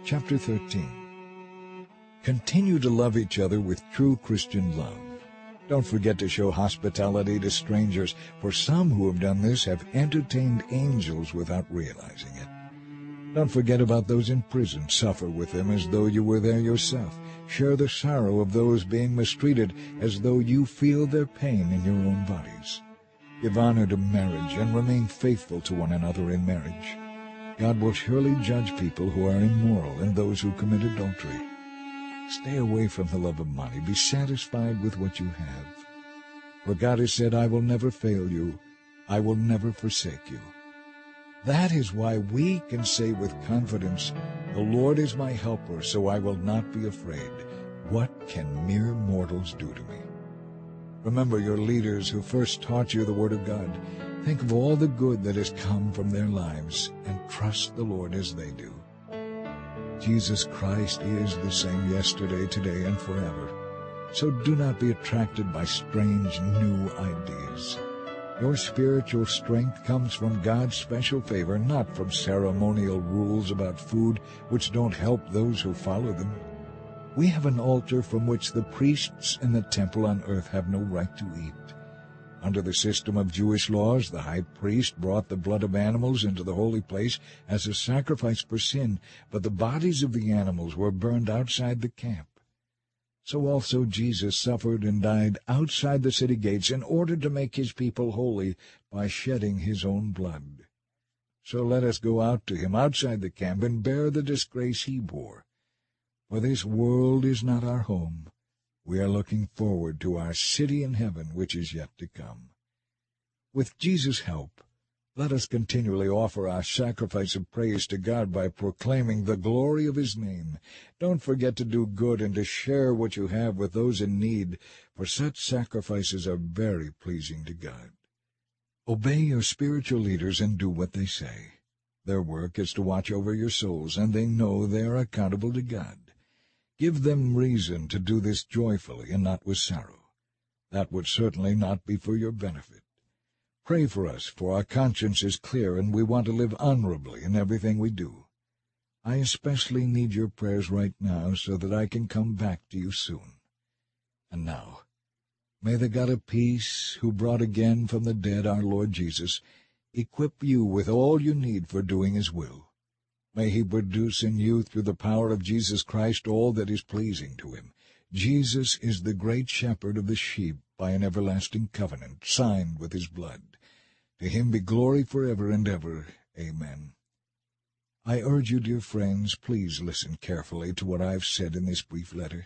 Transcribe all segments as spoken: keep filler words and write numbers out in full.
Chapter thirteen. Continue to love each other with true Christian love. Don't forget to show hospitality to strangers, for some who have done this have entertained angels without realizing it. Don't forget about those in prison. Suffer with them as though you were there yourself. Share the sorrow of those being mistreated as though you feel their pain in your own bodies. Give honor to marriage and remain faithful to one another in marriage. God will surely judge people who are immoral and those who commit adultery. Stay away from the love of money. Be satisfied with what you have. For God has said, I will never fail you. I will never forsake you. That is why we can say with confidence, the Lord is my helper, so I will not be afraid. What can mere mortals do to me? Remember your leaders who first taught you the Word of God. Think of all the good that has come from their lives, and trust the Lord as they do. Jesus Christ is the same yesterday, today, and forever. So do not be attracted by strange new ideas. Your spiritual strength comes from God's special favor, not from ceremonial rules about food which don't help those who follow them. We have an altar from which the priests in the temple on earth have no right to eat. Under the system of Jewish laws, the high priest brought the blood of animals into the holy place as a sacrifice for sin, but the bodies of the animals were burned outside the camp. So also Jesus suffered and died outside the city gates in order to make his people holy by shedding his own blood. So let us go out to him outside the camp and bear the disgrace he bore. For this world is not our home. We are looking forward to our city in heaven, which is yet to come. With Jesus' help, let us continually offer our sacrifice of praise to God by proclaiming the glory of his name. Don't forget to do good and to share what you have with those in need, for such sacrifices are very pleasing to God. Obey your spiritual leaders and do what they say. Their work is to watch over your souls, and they know they are accountable to God. Give them reason to do this joyfully and not with sorrow. That would certainly not be for your benefit. Pray for us, for our conscience is clear, and we want to live honorably in everything we do. I especially need your prayers right now so that I can come back to you soon. And now, may the God of peace, who brought again from the dead our Lord Jesus, equip you with all you need for doing his will. May he produce in you, through the power of Jesus Christ, all that is pleasing to him. Jesus is the great shepherd of the sheep by an everlasting covenant, signed with his blood. To him be glory forever and ever. Amen. I urge you, dear friends, please listen carefully to what I have said in this brief letter.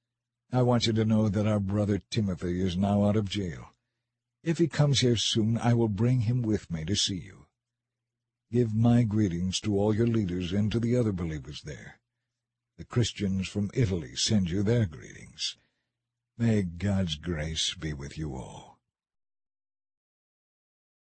I want you to know that our brother Timothy is now out of jail. If he comes here soon, I will bring him with me to see you. Give my greetings to all your leaders and to the other believers there. The Christians from Italy send you their greetings. May God's grace be with you all.